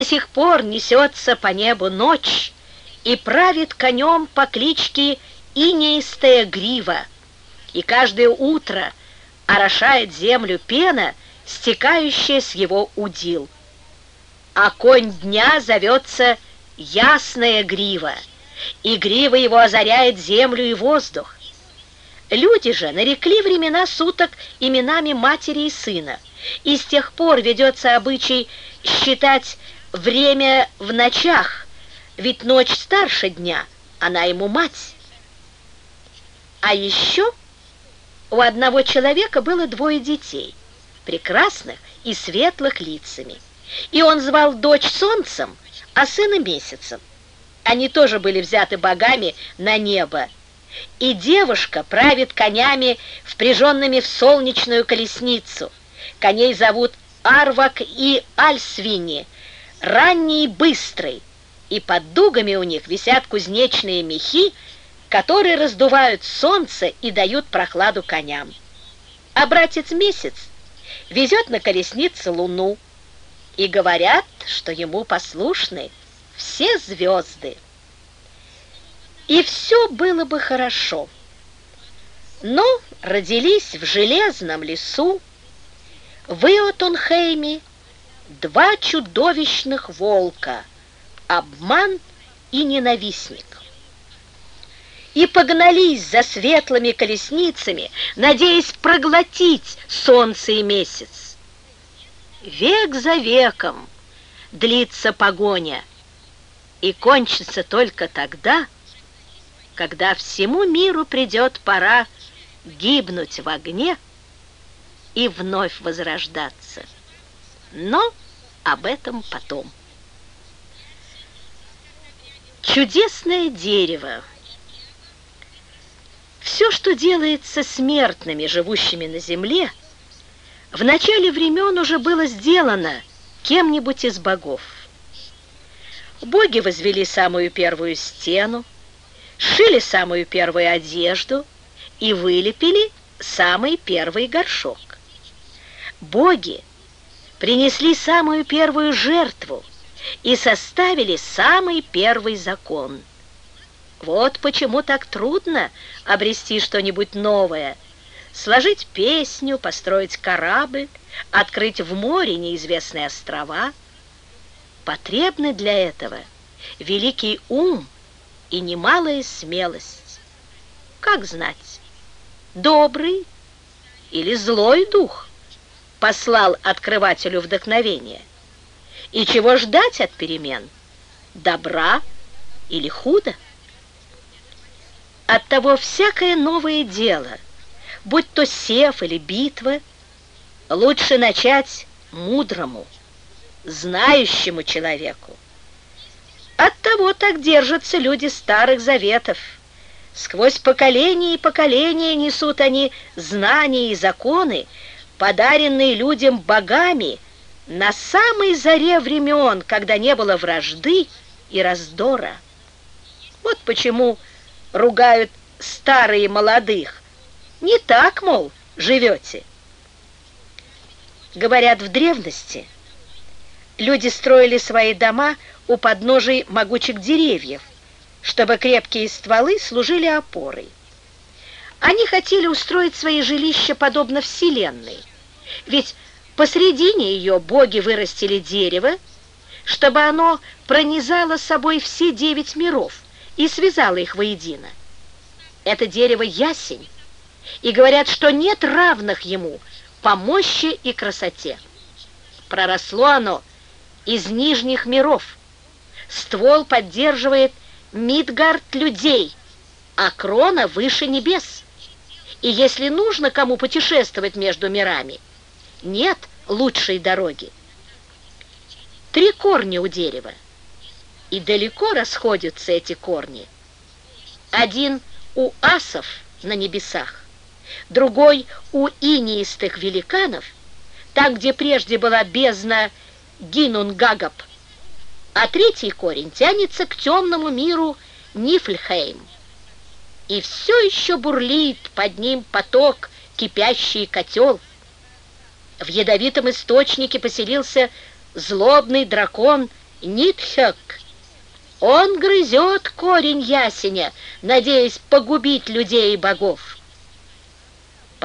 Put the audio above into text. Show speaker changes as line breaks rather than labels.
сих пор несется по небу ночь и правит конем по кличке Инеистая грива, и каждое утро орошает землю пена, стекающая с его удил. А конь дня зовется Ясная грива, и грива его озаряет землю и воздух. Люди же нарекли времена суток именами матери и сына, и с тех пор ведется обычай считать время в ночах, ведь ночь старше дня, она ему мать. А еще у одного человека было 2 детей, прекрасных и светлых лицами, и он звал дочь Солнцем, а сына Месяцем. Они тоже были взяты богами на небо, и девушка правит конями, впряженными в солнечную колесницу. Коней зовут Арвак и Альсвини, ранний и быстрый, и под дугами у них висят кузнечные мехи, которые раздувают солнце и дают прохладу коням. А братец Месяц везет на колеснице луну, и говорят, что ему послушны все звезды. И все было бы хорошо, но родились в железном лесу в Иотунхейме 2 чудовищных волка — обман и ненавистник. И погнались за светлыми колесницами, надеясь проглотить солнце и месяц. Век за веком длится погоня, и кончится только тогда, когда всему миру придет пора гибнуть в огне и вновь возрождаться. Но об этом потом. Чудесное дерево. Все, что делается смертными, живущими на земле, в начале времен уже было сделано кем-нибудь из богов. Боги возвели самую первую стену, сшили самую первую одежду и вылепили самый первый горшок. Боги принесли самую первую жертву и составили самый первый закон. Вот почему так трудно обрести что-нибудь новое, сложить песню, построить корабль, открыть в море неизвестные острова. Потребны для этого великий ум и немалая смелость. Как знать, добрый или злой дух послал открывателю вдохновение? И чего ждать от перемен? Добра или худа? Оттого всякое новое дело, будь то сев или битва, лучше начать мудрому, знающему человеку. Оттого так держатся люди старых заветов. Сквозь поколения и поколения несут они знания и законы, подаренные людям богами на самой заре времен, когда не было вражды и раздора. Вот почему ругают старые молодых. Не так, мол, живете. Говорят, в древности люди строили свои дома у подножий могучих деревьев, чтобы крепкие стволы служили опорой. Они хотели устроить свои жилища подобно Вселенной, ведь посредине ее боги вырастили дерево, чтобы оно пронизало собой все 9 миров и связало их воедино. Это дерево ясень, и говорят, что нет равных ему по мощи и красоте. Проросло оно из нижних миров. Ствол поддерживает Мидгард людей, а крона выше небес. И если нужно кому путешествовать между мирами, нет лучшей дороги. 3 корня у дерева, и далеко расходятся эти корни. Один у асов на небесах, другой у инеистых великанов, там, где прежде была бездна Гинунгагап, а 3-й корень тянется к темному миру Нифльхейм. И все еще бурлит под ним поток, кипящий котел. В ядовитом источнике поселился злобный дракон Нитхёк. Он грызет корень ясеня, надеясь погубить людей и богов.